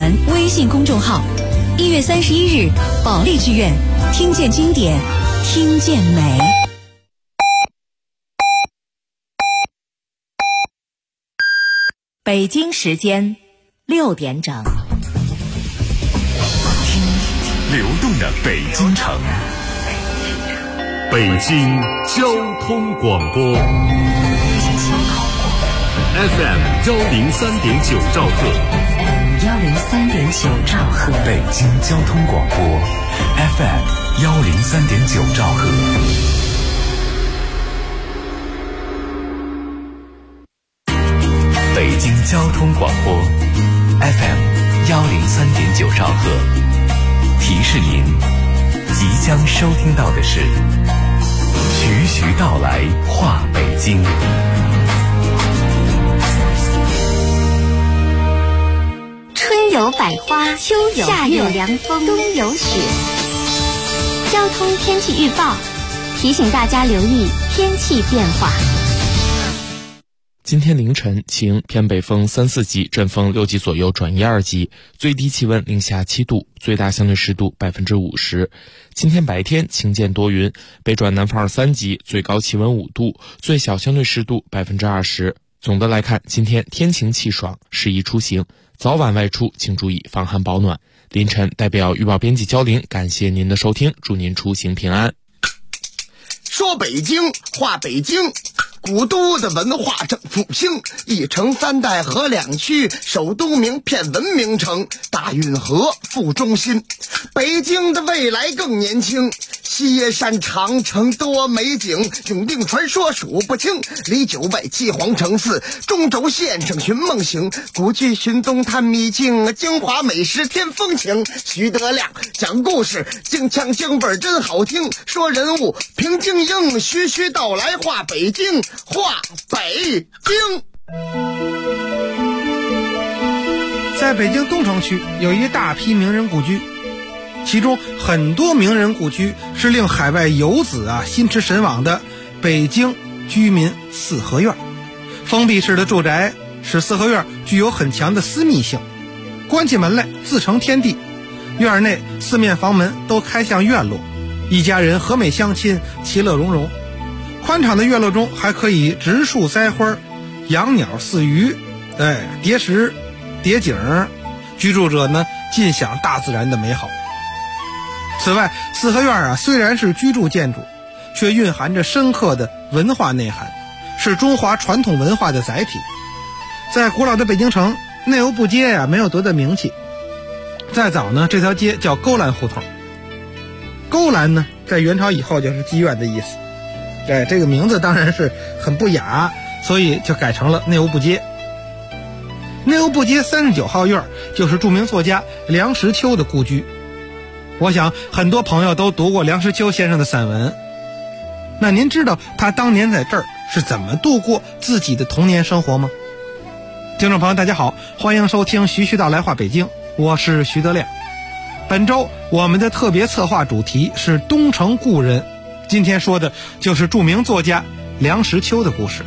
传微信公众号。1月31日，保利剧院，听见经典，听见美。 北京时间6点整， 听流动的北京城，北京交通广播 FM 103.9兆赫 103.9兆赫， 北京交通广播 FM 103.9兆赫。北京交通广播 FM 103.9兆赫，提示您即将收听到的是徐徐道来话北京。 春有百花，秋有夏有凉风，冬有雪。交通天气预报提醒大家留意天气变化。 今天凌晨晴，偏北风3、4级，阵风6级左右转1、2级，最低气温零下7度，最大相对湿度50%。今天白天晴间多云，北转南风2、3级，最高气温5度，最小相对湿度20%。总的来看，今天天晴气爽，适宜出行，早晚外出请注意防寒保暖。凌晨代表预报编辑焦玲，感谢您的收听，祝您出行平安。 说北京话北京，古都的文化正复兴，一城3代河2区，首都名片文明城，大运河副中心。北京的未来更年轻，西耶山长城多美景，永定传说数不清，离9外7皇城4，中轴线上寻梦行，古剧寻踪探秘境，京华美食添风情。徐德亮讲故事，京腔京味真好听，说人物评京英，徐徐道来话北京，话北京。 在北京东城区有一大批名人故居，其中很多名人故居是令海外游子心驰神往的北京居民四合院。封闭式的住宅使四合院具有很强的私密性，关起门来自成天地，院内四面房门都开向院落，一家人和美相亲，其乐融融。宽敞的院落中还可以植树栽花，养鸟饲鱼，叠石叠景，居住者呢尽享大自然的美好。此外，四合院虽然是居住建筑，却蕴含着深刻的文化内涵，是中华传统文化的载体。在古老的北京城，内欧部街没有多大名气。再早呢，这条街叫勾栏胡同。勾栏呢，在元朝以后就是妓院的意思。这个名字当然是很不雅，所以就改成了内欧部街。内欧部街39号院就是著名作家梁实秋的故居。我想很多朋友都读过梁实秋先生的散文，那您知道他当年在这儿是怎么度过自己的童年生活吗？听众朋友大家好，欢迎收听徐徐道来话北京，我是徐德亮。本周我们的特别策划主题是东城故人，今天说的就是著名作家梁实秋的故事。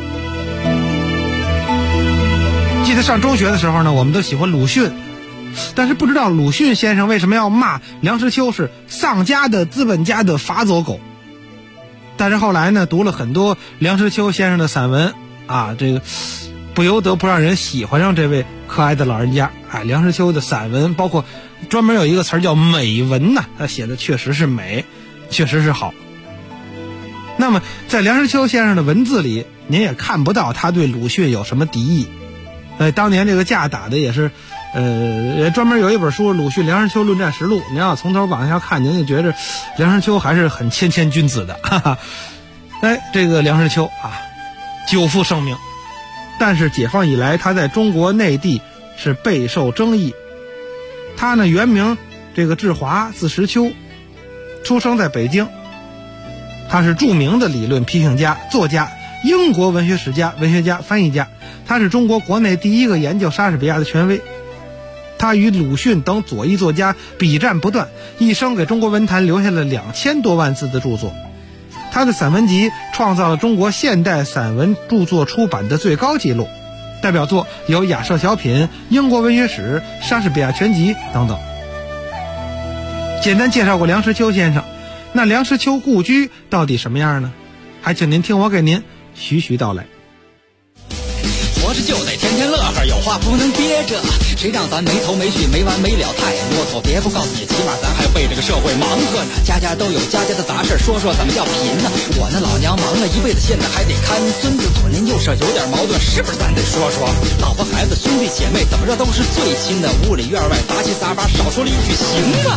记得上中学的时候呢，我们都喜欢鲁迅，但是不知道鲁迅先生为什么要骂梁实秋是丧家的资本家的法走狗。但是后来呢，读了很多梁实秋先生的散文这个不由得不让人喜欢上这位可爱的老人家梁实秋的散文，包括专门有一个词叫美文他写的确实是美，确实是好。那么在梁实秋先生的文字里，您也看不到他对鲁迅有什么敌意。当年这个架打的也是专门有一本书《鲁迅梁实秋论战实录》，您要从头往下看，您就觉得梁实秋还是很谦谦君子的。这个梁实秋久负盛名，但是解放以来他在中国内地是备受争议。他呢原名这个志华，字实秋，出生在北京。他是著名的理论批评家、作家、英国文学史家、文学家、翻译家，他是中国国内第一个研究莎士比亚的权威。他与鲁迅等左翼作家笔战不断，一生给中国文坛留下了2000多万字的著作。他的散文集创造了中国现代散文著作出版的最高纪录， 代表作有亚瑟小品、英国文学史、莎士比亚全集等等。简单介绍过梁实秋先生，那梁实秋故居到底什么样呢？还请您听我给您徐徐道来。 活着就得天天乐呵，有话不能憋着，谁让咱没头没绪没完没了太啰嗦，别不告诉你，起码咱还为这个社会忙活呢，家家都有家家的杂事，说说怎么叫贫呢？我那老娘忙了一辈子，现在还得看孙子，左邻右舍有点矛盾，是不是咱得说说？老婆孩子兄弟姐妹怎么着都是最亲的，屋里院外杂七杂八，少说了一句行吗？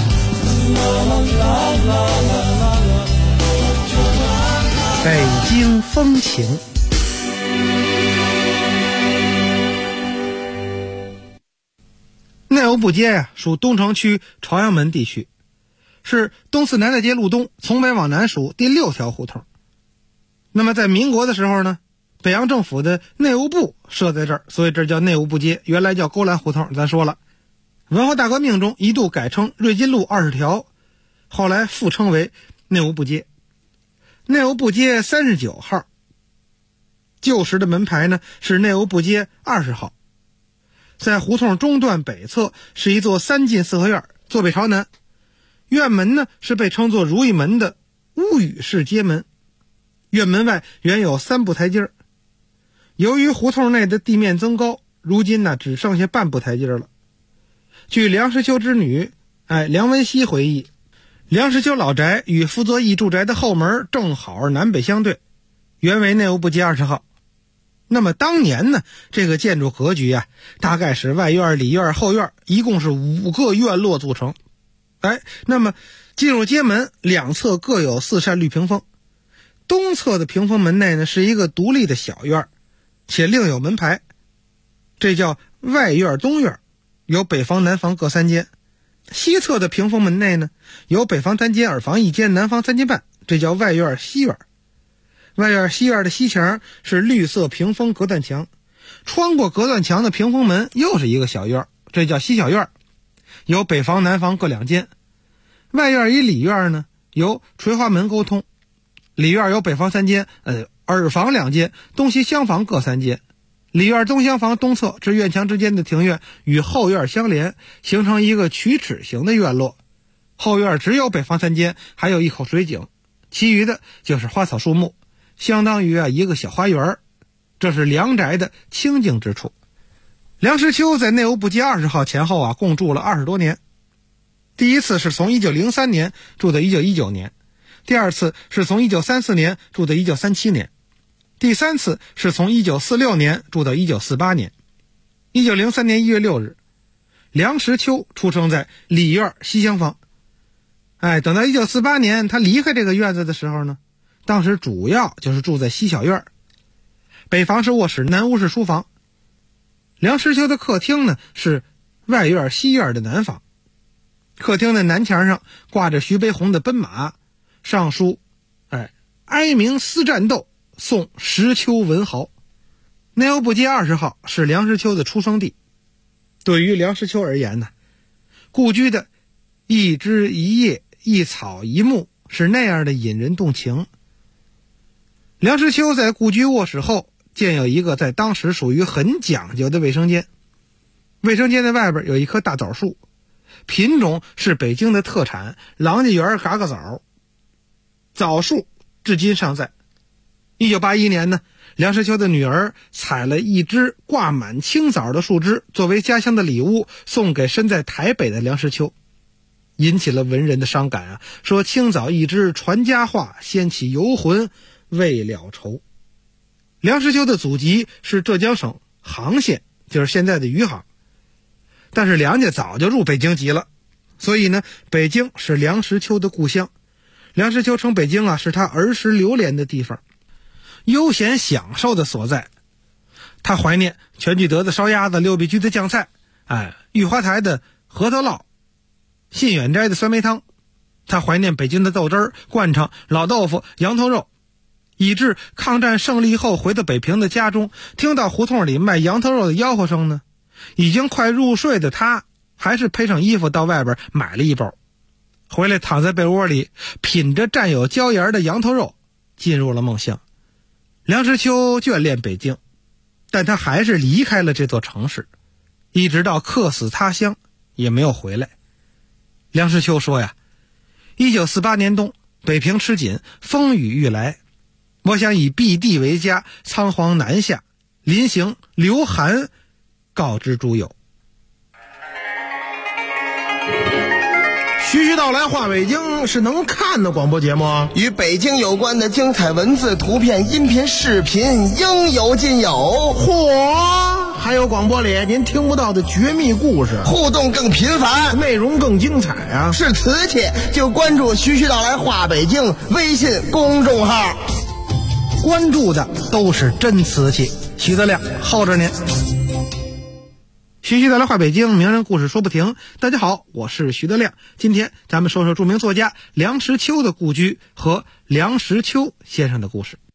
北京风情。内务部街呀，属东城区朝阳门地区，是东四南大街路东从北往南属第6条胡同。那么在民国的时候呢，北洋政府的内务部设在这儿，所以这叫内务部街，原来叫勾栏胡同。咱说了，文化大革命中一度改称瑞金路20条，后来复称为内务部街。内务部街39号，旧时的门牌呢是内务部街20号。在胡同中段北侧是一座3进4合院，坐北朝南。院门呢是被称作如意门的乌宇式街门，院门外原有3步台阶。由于胡同内的地面增高，如今呢只剩下半步台阶了。据梁实秋之女梁文熙回忆，梁实秋老宅与傅作义住宅的后门正好南北相对，原为内务部街20号。那么当年呢，这个建筑格局啊，大概是外院、里院、后院，一共是5个院落组成。那么进入街门，两侧各有4扇绿屏风。东侧的屏风门内呢，是一个独立的小院，且另有门牌，这叫外院东院，有北房、南房各3间。西侧的屏风门内呢，有北房3间、耳房1间、南房3间半，这叫外院西院。外院西院的西墙是绿色屏风隔断墙，穿过隔断墙的屏风门又是一个小院，这叫西小院，有北房、南房各2间。外院与里院呢，由垂花门沟通，里院有北房3间，耳房2间，东西厢房各3间。里院东厢房东侧至院墙之间的庭院与后院相连，形成一个曲尺形的院落。后院只有北房3间，还有一口水井，其余的就是花草树木，相当于一个小花园。这是梁宅的清静之处。梁实秋在内务部街20号前后共住了20多年。第一次是从1903年住到1919年，第二次是从1934年住到1937年，第三次是从1946年住到1948年。1903年1月6日，梁实秋出生在里院西厢房。等到1948年他离开这个院子的时候呢，当时主要就是住在西小院，北房是卧室，南屋是书房。梁实秋的客厅呢是外院西院的南房，客厅的南墙上挂着徐悲鸿的奔马，上书哀鸣思战斗，送实秋文豪。内务部街20号是梁实秋的出生地。对于梁实秋而言呢，故居的一枝一叶一草一木是那样的引人动情。梁实秋在故居卧室后建有一个在当时属于很讲究的卫生间，卫生间的外边有一棵大枣树，品种是北京的特产郎家园嘎嘎枣，枣树至今尚在。1981年呢，梁实秋的女儿采了一枝挂满青枣的树枝作为家乡的礼物送给身在台北的梁实秋，引起了文人的伤感说青枣一枝传佳话，掀起游魂未了愁。梁实秋的祖籍是浙江省杭县，就是现在的余杭，但是梁家早就入北京籍了，所以呢，北京是梁实秋的故乡。梁实秋称北京是他儿时流连的地方，悠闲享受的所在。他怀念全聚德的烧鸭子、六必居的酱菜，玉花台的核桃烙，信远斋的酸梅汤。他怀念北京的豆汁儿、灌肠、老豆腐、羊头肉，以致抗战胜利后回到北平的家中，听到胡同里卖羊头肉的吆喝声呢，已经快入睡的他还是配上衣服到外边买了一包，回来躺在被窝里品着蘸有椒盐的羊头肉，进入了梦乡。梁实秋眷恋北京， 但他还是离开了这座城市，一直到客死他乡也没有回来。梁实秋说呀，1948年冬，北平吃紧，风雨欲来，我想以避地为家，仓皇南下，临行留函告知诸友。 徐徐道来话北京是能看的广播节目啊， 与北京有关的精彩文字、图片、音频、视频应有尽有。 嚯，还有广播里您听不到的绝密故事， 互动更频繁， 内容更精彩啊！ 是瓷器就关注徐徐道来话北京微信公众号， 关注的都是真瓷器。徐德亮候着您。徐徐道来话北京，名人故事说不停。大家好，我是徐德亮。今天咱们说说著名作家梁实秋的故居和梁实秋先生的故事。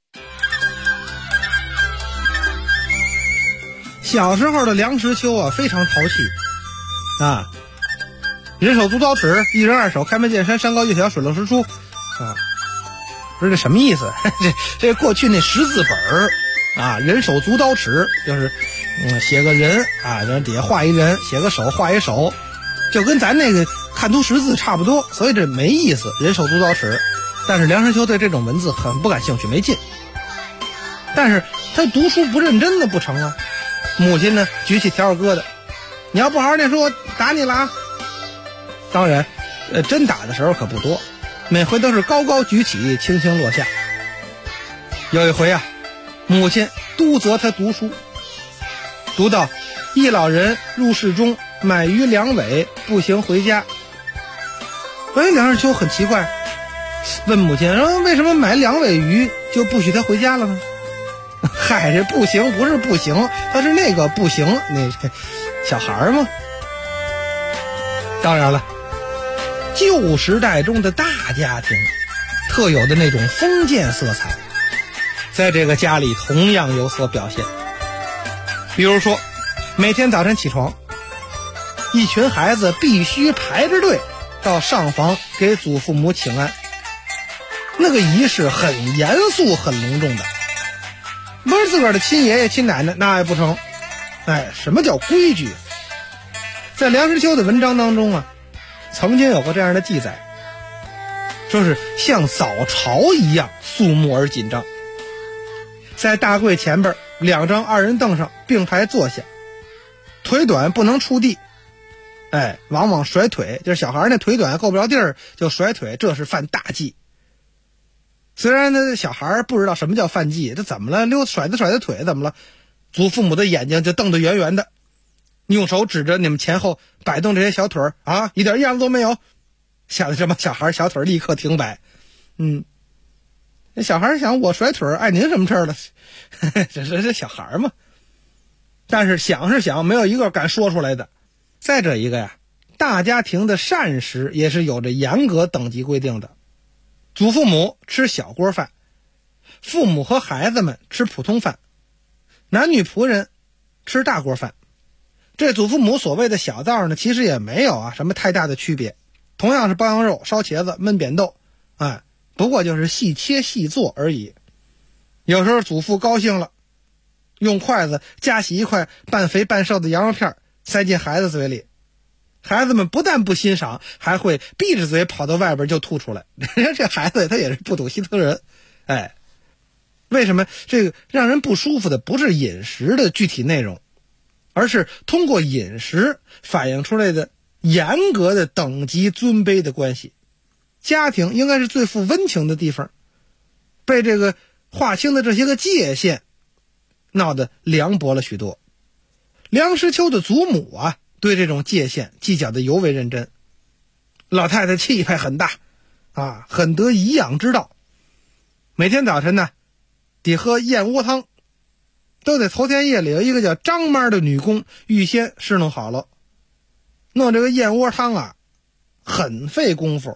小时候的梁实秋啊，非常淘气啊，人手足蹈尺，一人二手，开门见山，山高月小，水落石出啊。不是这什么意思？这过去那识字本啊，人手足蹈尺就是写个人啊，然后底下画一人，写个手画一手，就跟咱那个看图识字差不多，所以这没意思，人手足蹈尺。但是梁实秋对这种文字很不感兴趣，没劲。但是他读书不认真的不成啊。母亲呢举起笤帚疙瘩，你要不好好念书，我打你了啊！当然，真打的时候可不多，每回都是高高举起，轻轻落下。有一回啊，母亲督责他读书，读到一老人入室中买鱼2尾，步行回家。梁实秋很奇怪，问母亲说为什么买2尾鱼就不许他回家了呢？嗨，这步行不是步行，他是那个步行，那小孩嘛。当然了，旧时代中的大家庭特有的那种封建色彩，在这个家里同样有所表现。比如说，每天早晨起床，一群孩子必须排着队到上房给祖父母请安，那个仪式很严肃很隆重的，不是自个儿的亲爷爷亲奶奶那也不成。什么叫规矩？在梁实秋的文章当中啊，曾经有过这样的记载，说是像早朝一样肃穆而紧张，在大柜前边2张2人凳上并排坐下，腿短不能触地，往往甩腿，就是小孩那腿短够不着地儿就甩腿，这是犯大忌。虽然那小孩不知道什么叫犯忌，这怎么了？甩的腿怎么了？祖父母的眼睛就瞪得圆圆的，用手指着你们前后摆动这些小腿啊，一点样子都没有，吓得这帮小孩小腿立刻停摆。那小孩想，我甩腿碍您什么事了？这小孩嘛。但是想是想，没有一个敢说出来的。再者一个呀，大家庭的膳食也是有着严格等级规定的。祖父母吃小锅饭，父母和孩子们吃普通饭，男女仆人吃大锅饭。这祖父母所谓的小灶呢，其实也没有什么太大的区别，同样是包羊肉、烧茄子、焖扁豆，不过就是细切细做而已。有时候祖父高兴了，用筷子夹起一块半肥半瘦的羊肉片塞进孩子嘴里，孩子们不但不欣赏，还会闭着嘴跑到外边就吐出来。这孩子他也是不懂心疼人。为什么这个让人不舒服的不是饮食的具体内容，而是通过饮食反映出来的严格的等级尊卑的关系。家庭应该是最富温情的地方，被这个划清的这些个界限闹得凉薄了许多。梁实秋的祖母对这种界限计较的尤为认真。老太太气派很大很得颐养之道。每天早晨呢，得喝燕窝汤，都得头天夜里有一个叫张妈的女工预先侍弄好了。弄这个燕窝汤很费功夫。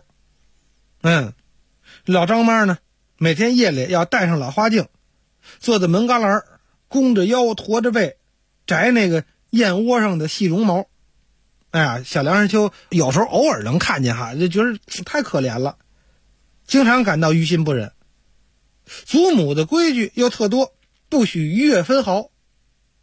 老张妈呢，每天夜里要戴上老花镜，坐在门旮旯，弓着腰驼着背，摘那个燕窝上的细绒毛。小梁实秋有时候偶尔能看见就觉得太可怜了，经常感到于心不忍。祖母的规矩又特多，不许逾越分毫，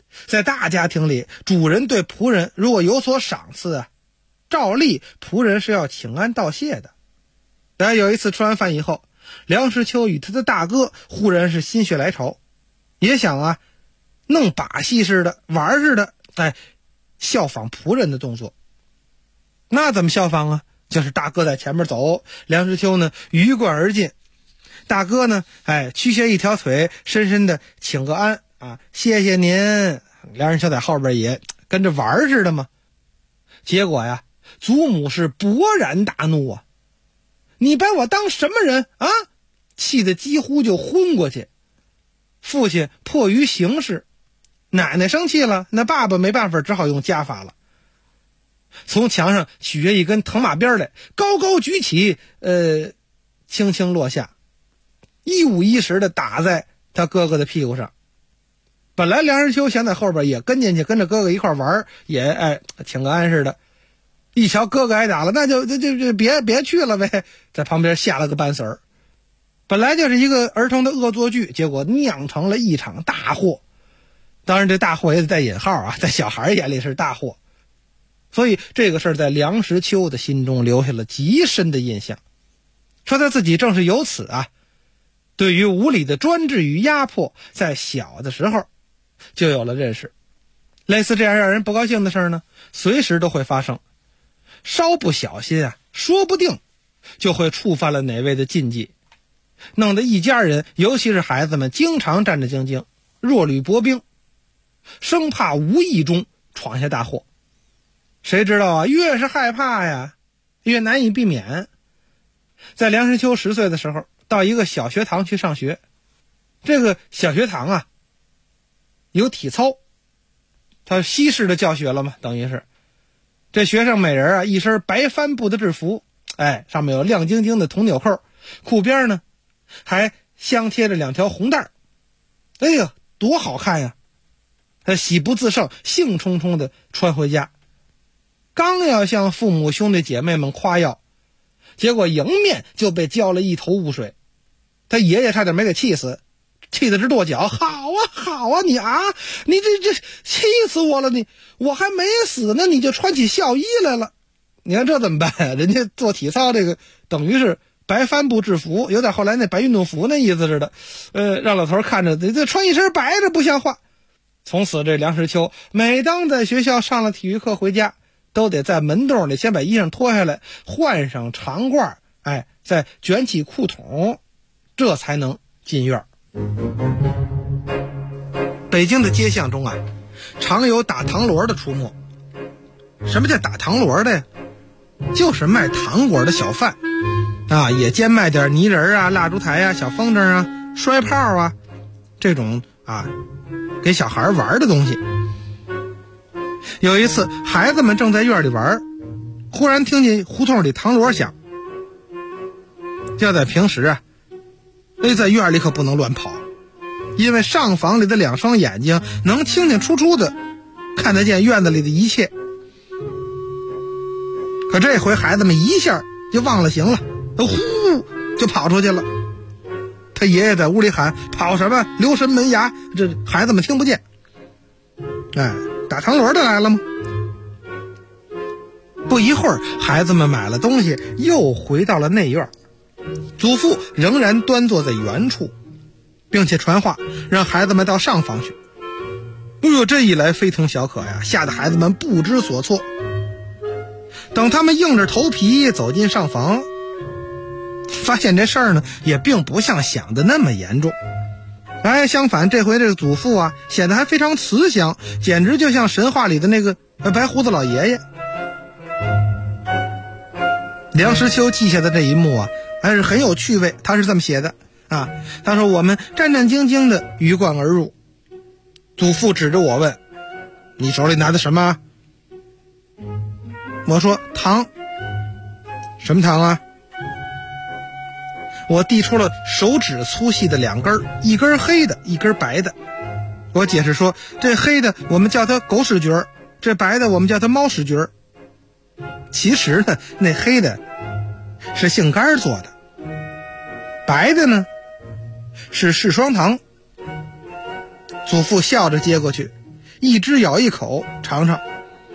在大家庭里，主人对仆人如果有所赏赐啊，照例仆人是要请安道谢的。但有一次吃完饭以后，梁实秋与他的大哥忽然是心血来潮，也想啊弄把戏似的玩似的，效仿仆人的动作。那怎么效仿啊？就是大哥在前面走，梁实秋呢鱼贯而进，大哥呢屈下一条腿，深深的请个安啊，谢谢您。梁实秋在后边也跟着玩似的嘛。结果呀，祖母是勃然大怒啊，你把我当什么人啊？气得几乎就昏过去。父亲迫于形势，奶奶生气了，那爸爸没办法，只好用家法了。从墙上取下一根藤马鞭来，高高举起，轻轻落下，一五一十的打在他哥哥的屁股上。本来梁实秋想在后边也跟进去，跟着哥哥一块玩，也请个安似的。一瞧哥哥挨打了，那就别去了呗，在旁边下了个半死儿。本来就是一个儿童的恶作剧，结果酿成了一场大祸。当然这大祸也得带引号啊，在小孩眼里是大祸。所以这个事儿在梁实秋的心中留下了极深的印象，说他自己正是由此啊，对于无理的专制与压迫，在小的时候就有了认识。类似这样让人不高兴的事儿呢，随时都会发生，稍不小心啊，说不定就会触犯了哪位的禁忌，弄得一家人，尤其是孩子们，经常战战兢兢，若履薄冰，生怕无意中闯下大祸。谁知道啊，越是害怕呀，越难以避免。在梁实秋10岁的时候，到一个小学堂去上学。这个小学堂啊，有体操，他西式的教学了嘛，等于是这学生每人啊一身白帆布的制服，上面有亮晶晶的铜纽扣，裤边呢还镶贴着2条红带。哎呀，多好看呀！他喜不自胜，兴冲冲的穿回家，刚要向父母兄弟姐妹们夸耀，结果迎面就被浇了一头雾水。他爷爷差点没给气死，气得直跺脚。好啊你这气死我了，我还没死呢，你就穿起校衣来了。你看这怎么办啊？人家做体操这个等于是白帆布制服，有点后来那白运动服那意思似的。让老头看着这穿一身白的不像话。从此这梁实秋每当在学校上了体育课回家，都得在门洞里先把衣裳脱下来，换上长褂，再卷起裤筒，这才能进院。北京的街巷中啊，常有打糖螺的出没。什么叫打糖螺的呀？就是卖糖果的小贩啊，也兼卖点泥人啊、蜡烛台啊、小风筝啊、摔炮啊，这种啊给小孩玩的东西。有一次孩子们正在院里玩，忽然听见胡同里糖螺响。要在平时啊，在院里可不能乱跑，因为上房里的2双眼睛能清清楚楚的看得见院子里的一切。可这回孩子们一下就忘了形了，呼就跑出去了。他爷爷在屋里喊：跑什么，留神门牙。这孩子们听不见。打糖螺的来了吗？不一会儿，孩子们买了东西，又回到了内院。祖父仍然端坐在原处，并且传话让孩子们到上房去。这一来非同小可呀，吓得孩子们不知所措。等他们硬着头皮走进上房，发现这事儿呢也并不像想的那么严重。相反，这回这个祖父啊显得还非常慈祥，简直就像神话里的那个白胡子老爷爷。梁实秋记下的这一幕啊还是很有趣味。他是这么写的啊，他说：我们战战兢兢的鱼贯而入，祖父指着我问：你手里拿的什么？我说：糖。什么糖啊？我递出了手指粗细的2根，一根黑的，一根白的。我解释说，这黑的我们叫它狗屎橘儿，这白的我们叫它猫屎橘儿。其实呢，那黑的是杏干做的，白的呢是柿霜糖。祖父笑着接过去， 一只咬一口尝尝，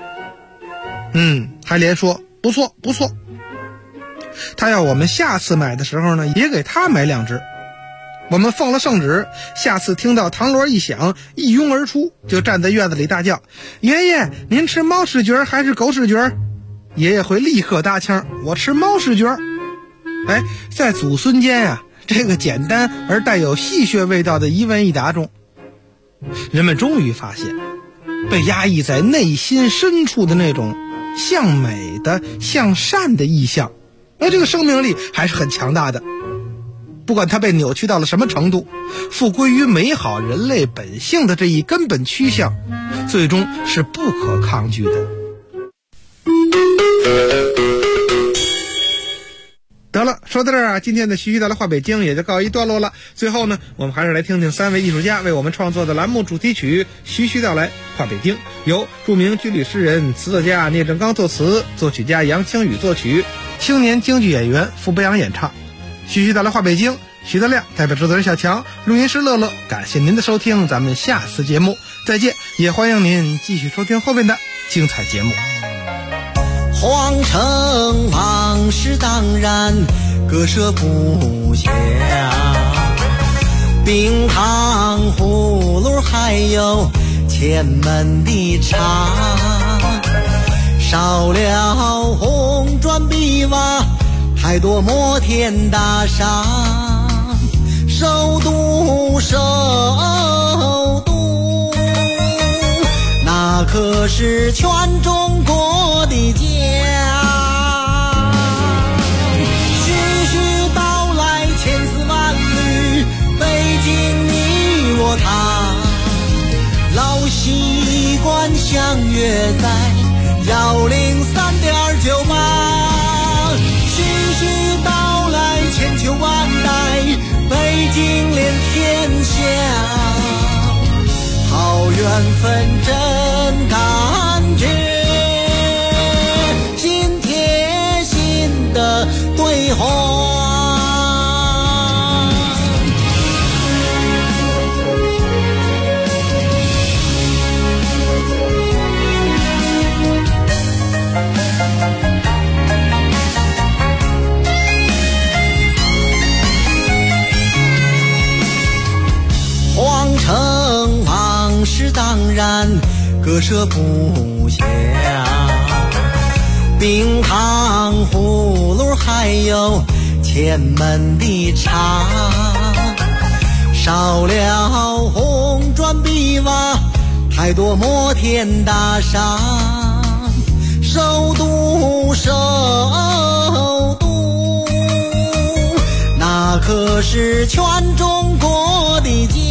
还连说不错不错。他要我们下次买的时候呢，也给他买2只。我们奉了圣旨，下次听到唐锣一响，一拥而出，就站在院子里大叫：爷爷，您吃猫屎卷还是狗屎卷？爷爷会立刻搭腔：我吃猫屎卷。在祖孙间啊，这个简单而带有戏谑味道的一问一答中，人们终于发现，被压抑在内心深处的那种向美的向善的意向，这个生命力还是很强大的。不管它被扭曲到了什么程度，复归于美好人类本性的这一根本趋向，最终是不可抗拒的。得了，说到这儿啊，今天的徐徐道来话北京也就告一段落了。最后呢，我们还是来听听3位艺术家为我们创作的栏目主题曲《徐徐道来话北京》，由著名军旅诗人、词作家聂政刚作词，作曲家杨清宇作曲，青年京剧演员傅博阳演唱。徐徐道来话北京，徐德亮代表制作人小强，录音师乐乐，感谢您的收听，咱们下次节目再见，也欢迎您继续收听后面的精彩节目。 皇城往事当然割舍不下，冰糖葫芦还有前门的茶，少了红砖碧瓦，太多摩天大厦，首都首都，那可是全中国的家。徐徐道来千丝万缕，北京你我他，老习惯相约在103.98。徐徐道来千秋万代，北京连天下，好缘分真感觉，心贴心的对话。皇城往事当然割舍不下，冰糖葫芦还有前门的茶，少了红砖碧瓦，太多摩天大厦，首都首都，那可是全中国的家。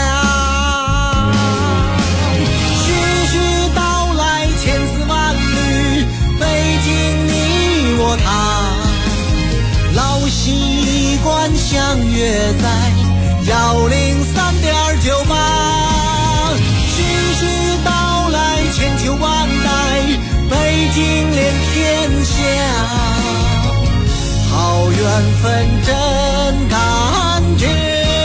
徐徐道来千丝万缕，北京你我他，老习惯相约在103.98。徐徐道来千秋万代，北京连天下，好缘分真感觉，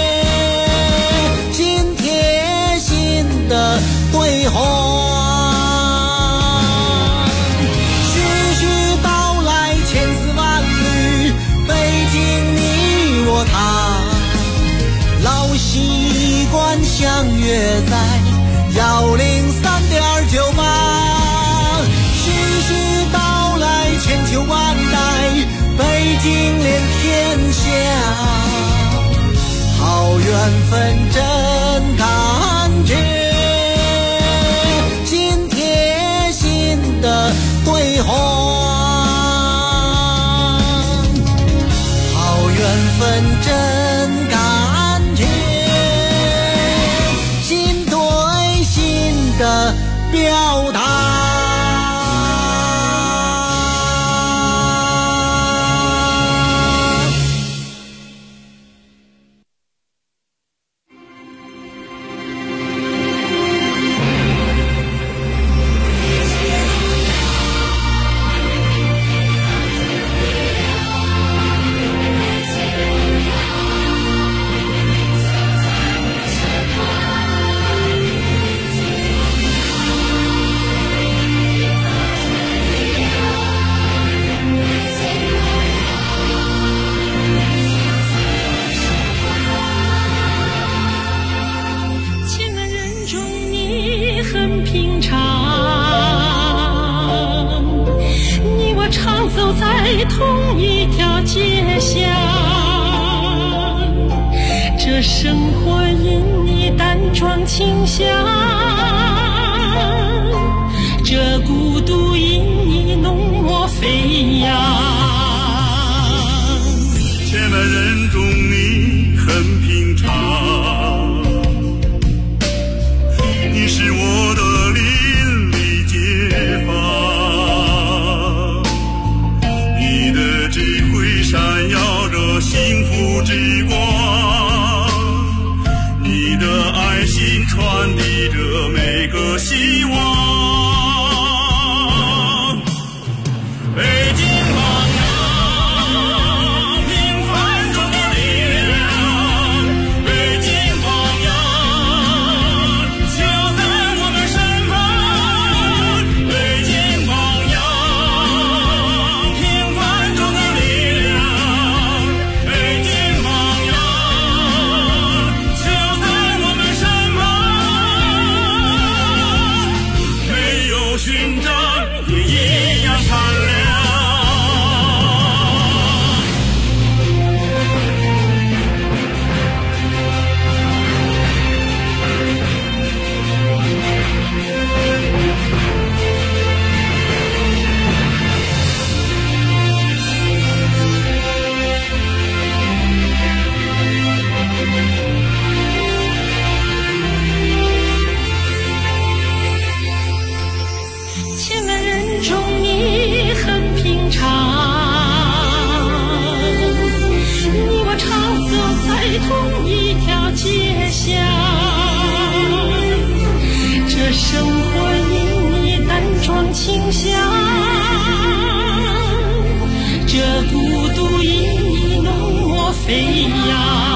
心贴心的对话。徐徐道来千丝万缕，北京你我他，老习惯相约在103.98。徐徐道来千秋万代，北京连天下，好缘分真感觉，心贴心的对话。好缘分真感觉，心对心的表达。 走在同一条街巷，这生活因你淡妆清香，这孤独因你浓墨飞扬。 千万人中你很平常，你是我的邻里街坊，你的智慧闪耀着幸福之光，你的爱心传递着每个希望。北京榜样，平凡中的力量，北京榜样，就在我们身旁。北京榜样，平凡中的力量，北京榜样，就在我们身旁。没有勋章也一样灿烂。 千万人中你很平常，你我常走在同一条街巷，这生活因你淡妆清香，这孤独因你浓墨飞扬。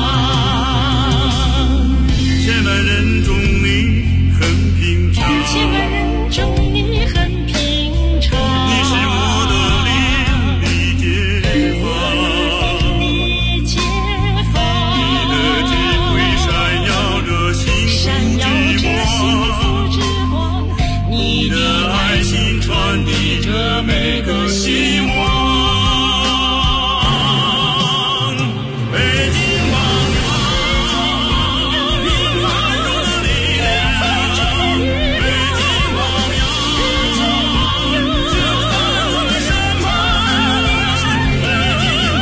千万人中你很平常， 千万人中你很平常， 你是我的邻里街坊， 你街坊， 你的智慧闪耀着幸闪耀着幸福之光，你的爱心传递着每个希望。北京榜样，平凡中的力量，北京榜样，就在我们身旁。北京榜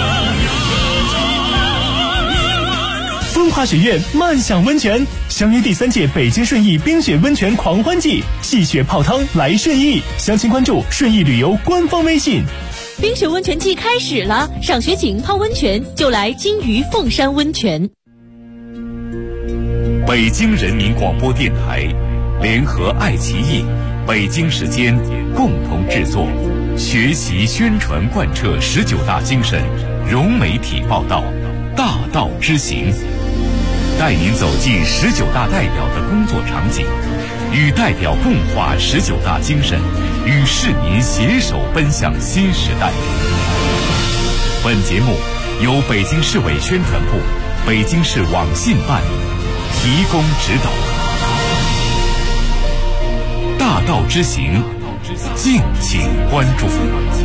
样， 风华学院漫享温泉，相约第3届北京顺义冰雪温泉狂欢季，戏雪泡汤来顺义，详情关注顺义旅游官方微信。 冰雪温泉季开始了，赏雪景泡温泉就来金鱼凤山温泉。 北京人民广播电台联合爱奇艺、北京时间共同制作，学习宣传贯彻19大精神，融媒体报道，大道之行，带您走进19大代表的工作场景，与代表共话19大精神，与市民携手奔向新时代。本节目由北京市委宣传部、北京市网信办提供指导。大道之行，敬请关注。